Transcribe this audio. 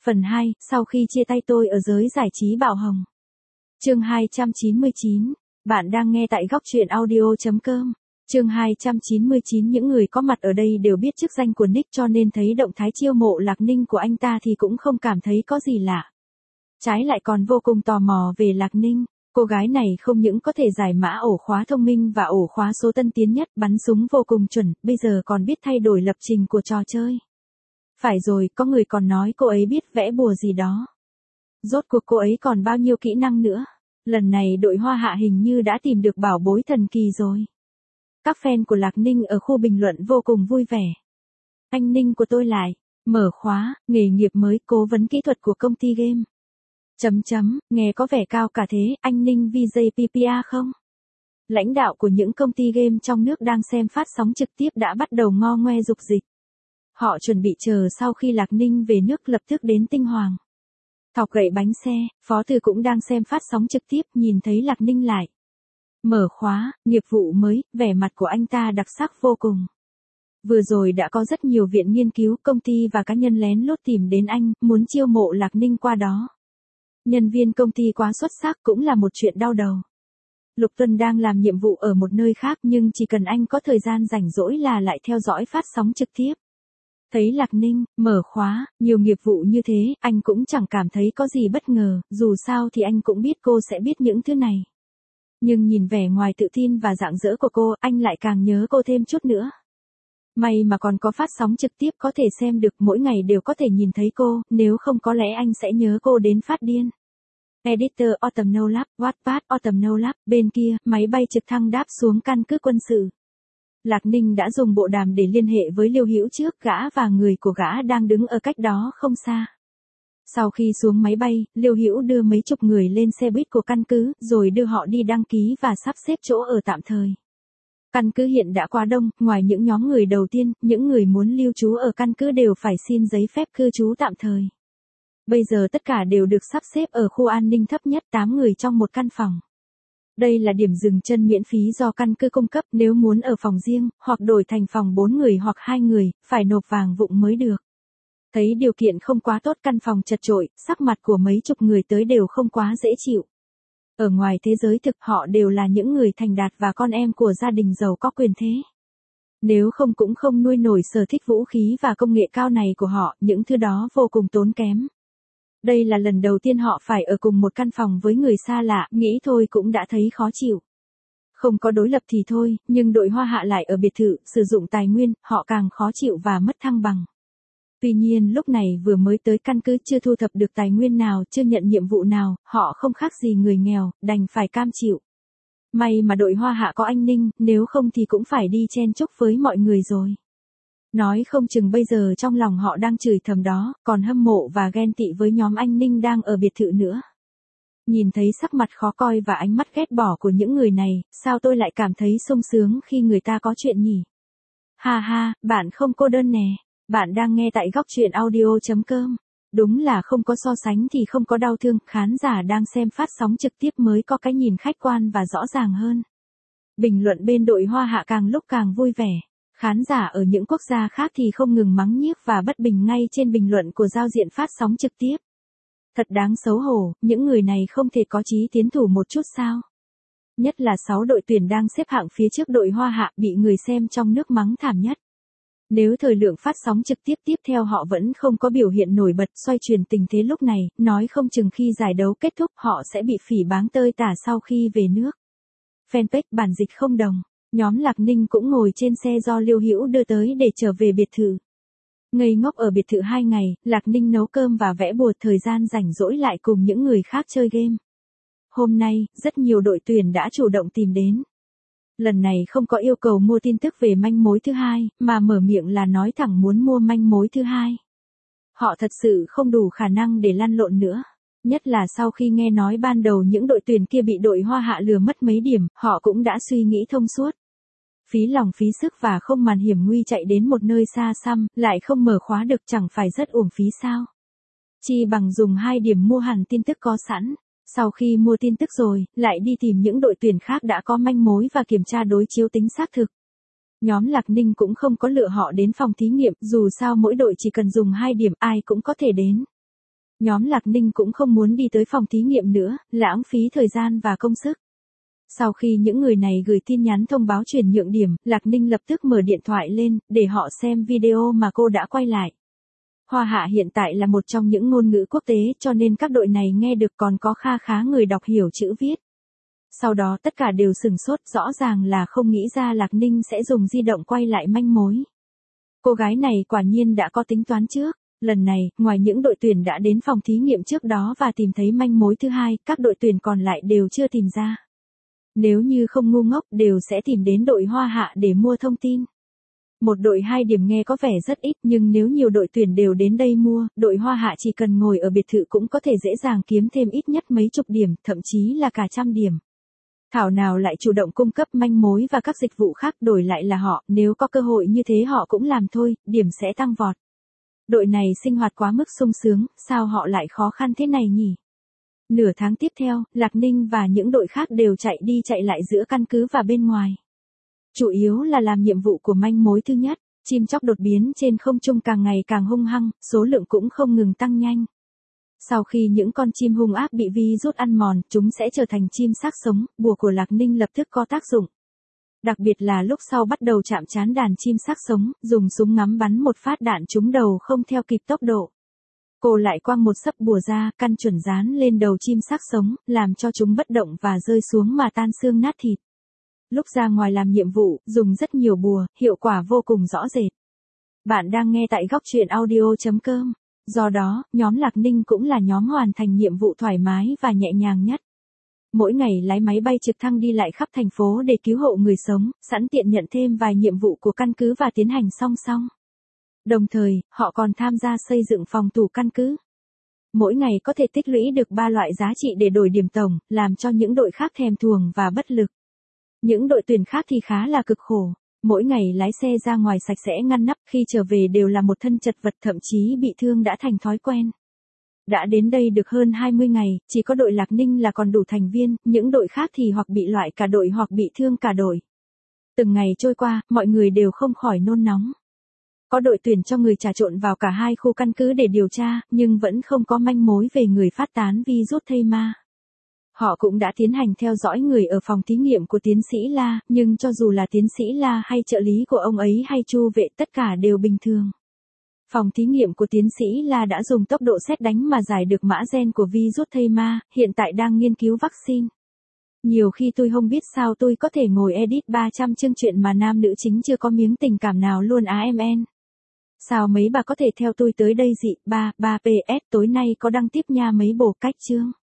Phần 2, sau khi chia tay tôi ở giới giải trí Bảo Hồng. Chương 299. Bạn đang nghe tại góc truyện audio.com. Chương 299. Những người có mặt ở đây đều biết chức danh của Nick, cho nên thấy động thái chiêu mộ Lạc Ninh của anh ta thì cũng không cảm thấy có gì lạ. Trái lại còn vô cùng tò mò về Lạc Ninh. Cô gái này không những có thể giải mã ổ khóa thông minh và ổ khóa số tân tiến nhất, bắn súng vô cùng chuẩn, bây giờ còn biết thay đổi lập trình của trò chơi. Phải rồi, có người còn nói cô ấy biết vẽ bùa gì đó. Rốt cuộc cô ấy còn bao nhiêu kỹ năng nữa? Lần này đội Hoa Hạ hình như đã tìm được bảo bối thần kỳ rồi. Các fan của Lạc Ninh ở khu bình luận vô cùng vui vẻ. Anh Ninh của tôi lại, mở khóa, nghề nghiệp mới, cố vấn kỹ thuật của công ty game. Nghe có vẻ cao cả thế, anh Ninh VJPPA không? Lãnh đạo của những công ty game trong nước đang xem phát sóng trực tiếp đã bắt đầu ngo ngoe dục dịch. Họ chuẩn bị chờ sau khi Lạc Ninh về nước lập tức đến Tinh Hoàng. Thọc gậy bánh xe, Phó Thư cũng đang xem phát sóng trực tiếp, nhìn thấy Lạc Ninh lại. Mở khóa, nghiệp vụ mới, vẻ mặt của anh ta đặc sắc vô cùng. Vừa rồi đã có rất nhiều viện nghiên cứu, công ty và cá nhân lén lút tìm đến anh, muốn chiêu mộ Lạc Ninh qua đó. Nhân viên công ty quá xuất sắc cũng là một chuyện đau đầu. Lục Tuân đang làm nhiệm vụ ở một nơi khác, nhưng chỉ cần anh có thời gian rảnh rỗi là lại theo dõi phát sóng trực tiếp. Thấy Lạc Ninh, mở khóa, nhiều nghiệp vụ như thế, anh cũng chẳng cảm thấy có gì bất ngờ, dù sao thì anh cũng biết cô sẽ biết những thứ này. Nhưng nhìn vẻ ngoài tự tin và rạng rỡ của cô, anh lại càng nhớ cô thêm chút nữa. May mà còn có phát sóng trực tiếp có thể xem được, mỗi ngày đều có thể nhìn thấy cô, nếu không có lẽ anh sẽ nhớ cô đến phát điên. Editor Autumn No Lab, Wattpad Autumn No Lab, bên kia, máy bay trực thăng đáp xuống căn cứ quân sự. Lạc Ninh đã dùng bộ đàm để liên hệ với Liêu Hữu trước, gã và người của gã đang đứng ở cách đó không xa. Sau khi xuống máy bay, Liêu Hữu đưa mấy chục người lên xe buýt của căn cứ, rồi đưa họ đi đăng ký và sắp xếp chỗ ở tạm thời. Căn cứ hiện đã quá đông, ngoài những nhóm người đầu tiên, những người muốn lưu trú ở căn cứ đều phải xin giấy phép cư trú tạm thời. Bây giờ tất cả đều được sắp xếp ở khu an ninh thấp nhất, 8 người trong một căn phòng. Đây là điểm dừng chân miễn phí do căn cứ cung cấp, nếu muốn ở phòng riêng, hoặc đổi thành phòng 4 người hoặc 2 người, phải nộp vàng vụng mới được. Thấy điều kiện không quá tốt, căn phòng chật chội, sắc mặt của mấy chục người tới đều không quá dễ chịu. Ở ngoài thế giới thực, họ đều là những người thành đạt và con em của gia đình giàu có quyền thế. Nếu không cũng không nuôi nổi sở thích vũ khí và công nghệ cao này của họ, những thứ đó vô cùng tốn kém. Đây là lần đầu tiên họ phải ở cùng một căn phòng với người xa lạ, nghĩ thôi cũng đã thấy khó chịu. Không có đối lập thì thôi, nhưng đội Hoa Hạ lại ở biệt thự, sử dụng tài nguyên, họ càng khó chịu và mất thăng bằng. Tuy nhiên lúc này vừa mới tới căn cứ, chưa thu thập được tài nguyên nào, chưa nhận nhiệm vụ nào, họ không khác gì người nghèo, đành phải cam chịu. May mà đội Hoa Hạ có anh Ninh, nếu không thì cũng phải đi chen chúc với mọi người rồi. Nói không chừng bây giờ trong lòng họ đang chửi thầm đó, còn hâm mộ và ghen tị với nhóm anh Ninh đang ở biệt thự nữa. Nhìn thấy sắc mặt khó coi và ánh mắt ghét bỏ của những người này, sao tôi lại cảm thấy sung sướng khi người ta có chuyện nhỉ? Ha ha, bạn không cô đơn nè. Bạn đang nghe tại góc truyện audio.com. Đúng là không có so sánh thì không có đau thương, khán giả đang xem phát sóng trực tiếp mới có cái nhìn khách quan và rõ ràng hơn. Bình luận bên đội Hoa Hạ càng lúc càng vui vẻ. Khán giả ở những quốc gia khác thì không ngừng mắng nhiếc và bất bình ngay trên bình luận của giao diện phát sóng trực tiếp. Thật đáng xấu hổ, những người này không thể có chí tiến thủ một chút sao? Nhất là 6 đội tuyển đang xếp hạng phía trước đội Hoa Hạ bị người xem trong nước mắng thảm nhất. Nếu thời lượng phát sóng trực tiếp tiếp theo họ vẫn không có biểu hiện nổi bật xoay chuyển tình thế lúc này, nói không chừng khi giải đấu kết thúc họ sẽ bị phỉ báng tơi tả sau khi về nước. Fanpage bản dịch không đồng. Nhóm Lạc Ninh cũng ngồi trên xe do Liêu Hữu đưa tới để trở về biệt thự. Ngây ngốc ở biệt thự 2 ngày, Lạc Ninh nấu cơm và vẽ bùa, thời gian rảnh rỗi lại cùng những người khác chơi game. Hôm nay, rất nhiều đội tuyển đã chủ động tìm đến. Lần này không có yêu cầu mua tin tức về manh mối thứ hai, mà mở miệng là nói thẳng muốn mua manh mối thứ hai. Họ thật sự không đủ khả năng để lăn lộn nữa. Nhất là sau khi nghe nói ban đầu những đội tuyển kia bị đội Hoa Hạ lừa mất mấy điểm, họ cũng đã suy nghĩ thông suốt. Phí lòng phí sức và không màn hiểm nguy chạy đến một nơi xa xăm, lại không mở khóa được, chẳng phải rất uổng phí sao? Chi bằng dùng 2 điểm mua hẳn tin tức có sẵn. Sau khi mua tin tức rồi, lại đi tìm những đội tuyển khác đã có manh mối và kiểm tra đối chiếu tính xác thực. Nhóm Lạc Ninh cũng không có lựa họ đến phòng thí nghiệm, dù sao mỗi đội chỉ cần dùng 2 điểm ai cũng có thể đến. Nhóm Lạc Ninh cũng không muốn đi tới phòng thí nghiệm nữa, lãng phí thời gian và công sức. Sau khi những người này gửi tin nhắn thông báo chuyển nhượng điểm, Lạc Ninh lập tức mở điện thoại lên, để họ xem video mà cô đã quay lại. Hoa Hạ hiện tại là một trong những ngôn ngữ quốc tế, cho nên các đội này nghe được, còn có kha khá người đọc hiểu chữ viết. Sau đó tất cả đều sửng sốt, rõ ràng là không nghĩ ra Lạc Ninh sẽ dùng di động quay lại manh mối. Cô gái này quả nhiên đã có tính toán trước. Lần này, ngoài những đội tuyển đã đến phòng thí nghiệm trước đó và tìm thấy manh mối thứ hai, các đội tuyển còn lại đều chưa tìm ra. Nếu như không ngu ngốc đều sẽ tìm đến đội Hoa Hạ để mua thông tin. Một đội 2 điểm nghe có vẻ rất ít, nhưng nếu nhiều đội tuyển đều đến đây mua, đội Hoa Hạ chỉ cần ngồi ở biệt thự cũng có thể dễ dàng kiếm thêm ít nhất mấy chục điểm, thậm chí là cả trăm điểm. Thảo nào lại chủ động cung cấp manh mối và các dịch vụ khác, đổi lại là họ, nếu có cơ hội như thế họ cũng làm thôi, điểm sẽ tăng vọt. Đội này sinh hoạt quá mức sung sướng, sao họ lại khó khăn thế này nhỉ? Nửa tháng tiếp theo, Lạc Ninh và những đội khác đều chạy đi chạy lại giữa căn cứ và bên ngoài. Chủ yếu là làm nhiệm vụ của manh mối thứ nhất, chim chóc đột biến trên không trung càng ngày càng hung hăng, số lượng cũng không ngừng tăng nhanh. Sau khi những con chim hung ác bị virus ăn mòn, chúng sẽ trở thành chim xác sống, bùa của Lạc Ninh lập tức có tác dụng. Đặc biệt là lúc sau bắt đầu chạm trán đàn chim xác sống, dùng súng ngắm bắn một phát đạn trúng đầu không theo kịp tốc độ. Cô lại quăng một sấp bùa ra, căn chuẩn dán lên đầu chim xác sống, làm cho chúng bất động và rơi xuống mà tan xương nát thịt. Lúc ra ngoài làm nhiệm vụ, dùng rất nhiều bùa, hiệu quả vô cùng rõ rệt. Bạn đang nghe tại góc truyện audio.com. Do đó, nhóm Lạc Ninh cũng là nhóm hoàn thành nhiệm vụ thoải mái và nhẹ nhàng nhất. Mỗi ngày lái máy bay trực thăng đi lại khắp thành phố để cứu hộ người sống, sẵn tiện nhận thêm vài nhiệm vụ của căn cứ và tiến hành song song. Đồng thời, họ còn tham gia xây dựng phòng thủ căn cứ. Mỗi ngày có thể tích lũy được 3 loại giá trị để đổi điểm tổng, làm cho những đội khác thèm thuồng và bất lực. Những đội tuyển khác thì khá là cực khổ. Mỗi ngày lái xe ra ngoài sạch sẽ ngăn nắp, khi trở về đều là một thân chật vật, thậm chí bị thương đã thành thói quen. Đã đến đây được hơn 20 ngày, chỉ có đội Lạc Ninh là còn đủ thành viên, những đội khác thì hoặc bị loại cả đội hoặc bị thương cả đội. Từng ngày trôi qua, mọi người đều không khỏi nôn nóng. Có đội tuyển cho người trà trộn vào cả hai khu căn cứ để điều tra, nhưng vẫn không có manh mối về người phát tán virus thây ma. Họ cũng đã tiến hành theo dõi người ở phòng thí nghiệm của tiến sĩ La, nhưng cho dù là tiến sĩ La hay trợ lý của ông ấy hay Chu Vệ, tất cả đều bình thường. Phòng thí nghiệm của tiến sĩ La đã dùng tốc độ sét đánh mà giải được mã gen của virus thây ma, hiện tại đang nghiên cứu vaccine. Nhiều khi tôi không biết sao tôi có thể ngồi edit 300 chương truyện mà nam nữ chính chưa có miếng tình cảm nào luôn á MN. Sao mấy bà có thể theo tôi tới đây dị, 3 PS tối nay có đăng tiếp nha mấy bộ cách chương.